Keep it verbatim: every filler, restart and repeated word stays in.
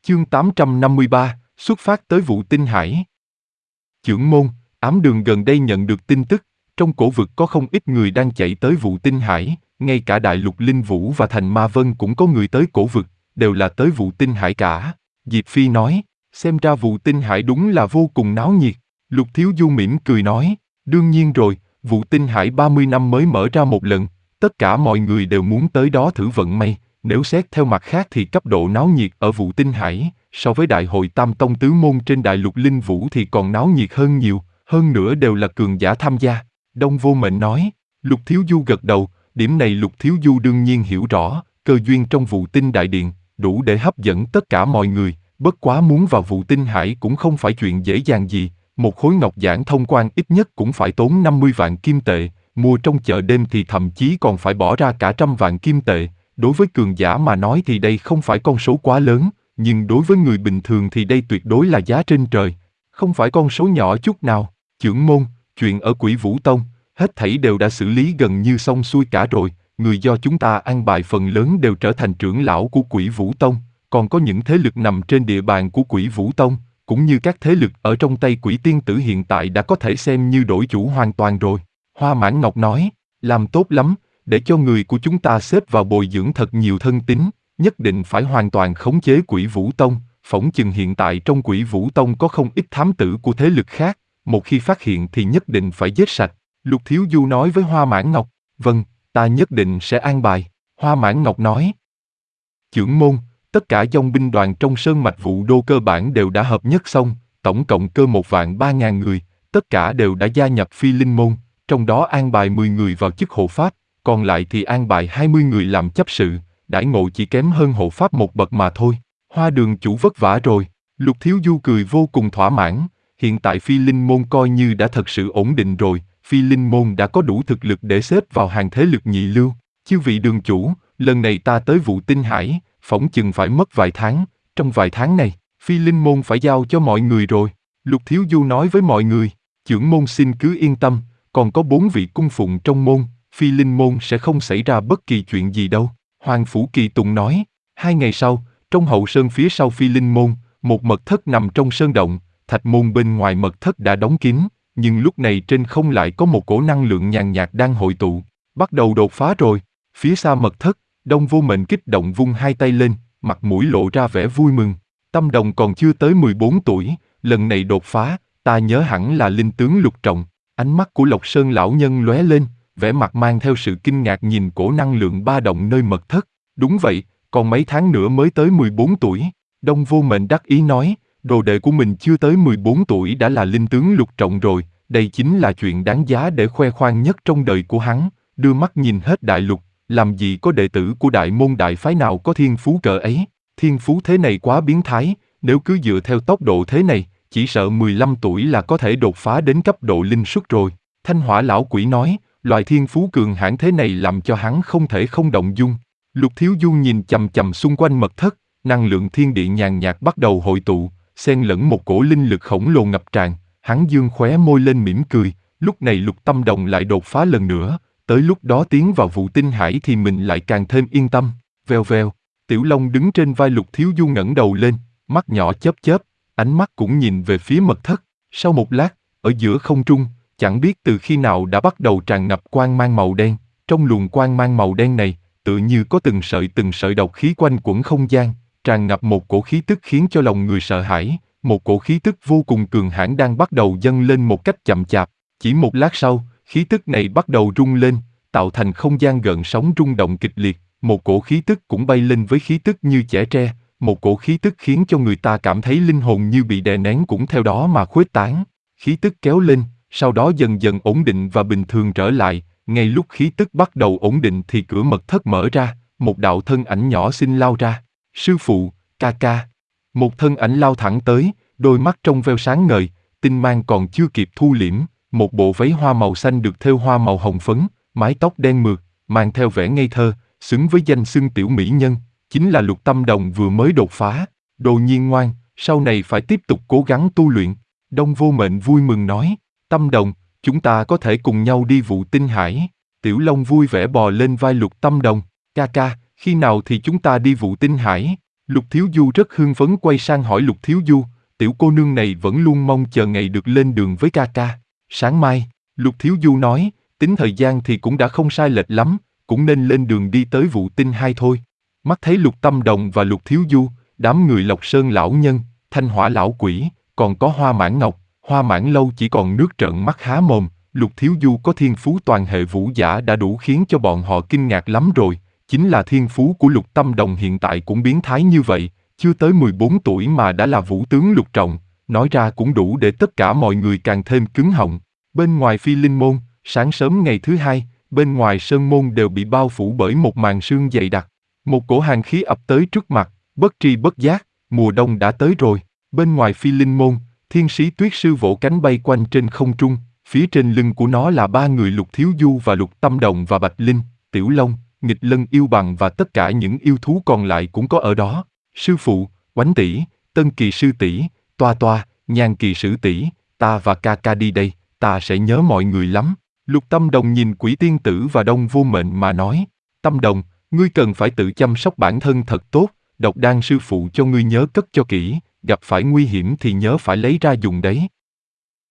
Chương tám trăm năm mươi ba, xuất phát tới Vụ Tinh Hải. Chưởng môn, ám đường gần đây nhận được tin tức, trong cổ vực có không ít người đang chạy tới Vụ Tinh Hải, ngay cả Đại Lục Linh Vũ và Thành Ma Vân cũng có người tới cổ vực, đều là tới Vụ Tinh Hải cả. Diệp Phi nói, xem ra Vụ Tinh Hải đúng là vô cùng náo nhiệt. Lục Thiếu Du mỉm cười nói, đương nhiên rồi, Vụ Tinh Hải ba mươi năm mới mở ra một lần, tất cả mọi người đều muốn tới đó thử vận may. Nếu xét theo mặt khác thì cấp độ náo nhiệt ở Vụ Tinh Hải, so với đại hội Tam Tông Tứ Môn trên Đại Lục Linh Vũ thì còn náo nhiệt hơn nhiều, hơn nữa đều là cường giả tham gia. Đông Vô Mệnh nói, Lục Thiếu Du gật đầu, điểm này Lục Thiếu Du đương nhiên hiểu rõ, cơ duyên trong Vụ Tinh Đại Điện, đủ để hấp dẫn tất cả mọi người, bất quá muốn vào Vụ Tinh Hải cũng không phải chuyện dễ dàng gì, một khối ngọc giản thông quan ít nhất cũng phải tốn năm mươi vạn kim tệ, mua trong chợ đêm thì thậm chí còn phải bỏ ra cả trăm vạn kim tệ. Đối với cường giả mà nói thì đây không phải con số quá lớn, nhưng đối với người bình thường thì đây tuyệt đối là giá trên trời, không phải con số nhỏ chút nào. Chưởng môn, chuyện ở Quỷ Vũ Tông, hết thảy đều đã xử lý gần như xong xuôi cả rồi, người do chúng ta an bài phần lớn đều trở thành trưởng lão của Quỷ Vũ Tông, còn có những thế lực nằm trên địa bàn của Quỷ Vũ Tông, cũng như các thế lực ở trong tay Quỷ Tiên Tử hiện tại đã có thể xem như đổi chủ hoàn toàn rồi. Hoa Mãn Ngọc nói, làm tốt lắm. Để cho người của chúng ta xếp vào bồi dưỡng thật nhiều thân tín, nhất định phải hoàn toàn khống chế Quỷ Vũ Tông, phỏng chừng hiện tại trong Quỷ Vũ Tông có không ít thám tử của thế lực khác, một khi phát hiện thì nhất định phải giết sạch. Lục Thiếu Du nói với Hoa Mãn Ngọc, vâng, ta nhất định sẽ an bài. Hoa Mãn Ngọc nói, chưởng môn, tất cả dòng binh đoàn trong Sơn Mạch Vũ Đô cơ bản đều đã hợp nhất xong, tổng cộng cơ một vạn ba ngàn người, tất cả đều đã gia nhập Phi Linh Môn, trong đó an bài mười người vào chức hộ pháp, còn lại thì an bài hai mươi người làm chấp sự, đãi ngộ chỉ kém hơn hộ pháp một bậc mà thôi. Hoa Đường chủ vất vả rồi. Lục Thiếu Du cười vô cùng thỏa mãn, hiện tại Phi Linh Môn coi như đã thật sự ổn định rồi, Phi Linh Môn đã có đủ thực lực để xếp vào hàng thế lực nhị lưu. Chư vị đường chủ, lần này ta tới Vụ Tinh Hải, phỏng chừng phải mất vài tháng, trong vài tháng này, Phi Linh Môn phải giao cho mọi người rồi. Lục Thiếu Du nói với mọi người, chưởng môn xin cứ yên tâm, còn có bốn vị cung phụng trong môn, Phi Linh Môn sẽ không xảy ra bất kỳ chuyện gì đâu. Hoàng Phủ Kỳ Tùng nói, hai ngày sau, trong hậu sơn phía sau Phi Linh Môn, một mật thất nằm trong sơn động, thạch môn bên ngoài mật thất đã đóng kín, nhưng lúc này trên không lại có một cổ năng lượng nhàn nhạt đang hội tụ, bắt đầu đột phá rồi. Phía xa mật thất, Đông Vô Mệnh kích động vung hai tay lên, mặt mũi lộ ra vẻ vui mừng. Tâm Đồng còn chưa tới mười bốn tuổi, lần này đột phá, ta nhớ hẳn là linh tướng Lục Trọng. Ánh mắt của Lộc Sơn lão nhân lóe lên, vẻ mặt mang theo sự kinh ngạc nhìn cổ năng lượng ba động nơi mật thất. Đúng vậy, còn mấy tháng nữa mới tới mười bốn tuổi. Đông Vô Mệnh đắc ý nói, đồ đệ của mình chưa tới mười bốn tuổi đã là linh tướng Lục Trọng rồi, đây chính là chuyện đáng giá để khoe khoang nhất trong đời của hắn. Đưa mắt nhìn hết đại lục, làm gì có đệ tử của đại môn đại phái nào có thiên phú cỡ ấy. Thiên phú thế này quá biến thái, nếu cứ dựa theo tốc độ thế này, chỉ sợ mười lăm tuổi là có thể đột phá đến cấp độ linh xuất rồi. Thanh Hỏa lão quỷ nói, loại thiên phú cường hãn thế này làm cho hắn không thể không động dung. Lục Thiếu Du nhìn chằm chằm xung quanh mật thất, năng lượng thiên địa nhàn nhạt bắt đầu hội tụ, xen lẫn một cổ linh lực khổng lồ ngập tràn, hắn dương khóe môi lên mỉm cười, lúc này Lục Tâm Đồng lại đột phá lần nữa, tới lúc đó tiến vào Vụ Tinh Hải thì mình lại càng thêm yên tâm. Vèo vèo, Tiểu Long đứng trên vai Lục Thiếu Du ngẩng đầu lên, mắt nhỏ chớp chớp, ánh mắt cũng nhìn về phía mật thất. Sau một lát, ở giữa không trung, chẳng biết từ khi nào đã bắt đầu tràn ngập quang mang màu đen, trong luồng quang mang màu đen này, tựa như có từng sợi từng sợi độc khí quanh quẩn không gian, tràn ngập một cổ khí tức khiến cho lòng người sợ hãi, một cổ khí tức vô cùng cường hãn đang bắt đầu dâng lên một cách chậm chạp. Chỉ một lát sau, khí tức này bắt đầu rung lên, tạo thành không gian gợn sóng rung động kịch liệt, một cổ khí tức cũng bay lên với khí tức như chẻ tre, một cổ khí tức khiến cho người ta cảm thấy linh hồn như bị đè nén cũng theo đó mà khuếch tán. Khí tức kéo lên, sau đó dần dần ổn định và bình thường trở lại, ngay lúc khí tức bắt đầu ổn định thì cửa mật thất mở ra, một đạo thân ảnh nhỏ xinh lao ra. Sư phụ, ca ca. Một thân ảnh lao thẳng tới, đôi mắt trong veo sáng ngời, tinh mang còn chưa kịp thu liễm, một bộ váy hoa màu xanh được thêu hoa màu hồng phấn, mái tóc đen mượt, mang theo vẻ ngây thơ, xứng với danh xưng tiểu mỹ nhân, chính là Lục Tâm Đồng vừa mới đột phá. Đồ Nhiên ngoan, sau này phải tiếp tục cố gắng tu luyện. Đông Vô Mệnh vui mừng nói, Tâm Đồng, chúng ta có thể cùng nhau đi Vụ Tinh Hải. Tiểu Long vui vẻ bò lên vai Lục Tâm Đồng, ca ca, khi nào thì chúng ta đi Vụ Tinh Hải? Lục Thiếu Du rất hưng phấn quay sang hỏi Lục Thiếu Du, tiểu cô nương này vẫn luôn mong chờ ngày được lên đường với ca ca. Sáng mai, Lục Thiếu Du nói, tính thời gian thì cũng đã không sai lệch lắm, cũng nên lên đường đi tới Vụ Tinh hai thôi. Mắt thấy Lục Tâm Đồng và Lục Thiếu Du, đám người Lộc Sơn lão nhân, Thanh Hỏa lão quỷ, còn có Hoa Mãn Ngọc, Hoa Mãn Lâu chỉ còn nước trợn mắt há mồm. Lục Thiếu Du có thiên phú toàn hệ vũ giả đã đủ khiến cho bọn họ kinh ngạc lắm rồi, chính là thiên phú của Lục Tâm Đồng hiện tại cũng biến thái như vậy, chưa tới mười bốn tuổi mà đã là vũ tướng lục trọng, nói ra cũng đủ để tất cả mọi người càng thêm cứng họng. Bên ngoài Phi Linh Môn, sáng sớm ngày thứ hai, bên ngoài sơn môn đều bị bao phủ bởi một màn sương dày đặc. Một cổ hàn khí ập tới trước mặt, bất tri bất giác, mùa đông đã tới rồi. Bên ngoài Phi Linh Môn, Thiên Sĩ Tuyết Sư vỗ cánh bay quanh trên không trung, phía trên lưng của nó là ba người Lục Thiếu Du và Lục Tâm Đồng và Bạch Linh, Tiểu Long, Nghịch Lân yêu bằng và tất cả những yêu thú còn lại cũng có ở đó. Sư phụ, Oánh tỷ, Tân Kỳ sư tỷ, Toa Toa, Nhan Kỳ sử tỷ, ta và ca ca đi đây, ta sẽ nhớ mọi người lắm. Lục Tâm Đồng nhìn Quỷ Tiên Tử và Đông Vô Mệnh mà nói, Tâm Đồng, ngươi cần phải tự chăm sóc bản thân thật tốt, độc đan sư phụ cho ngươi nhớ cất cho kỹ, gặp phải nguy hiểm thì nhớ phải lấy ra dùng đấy.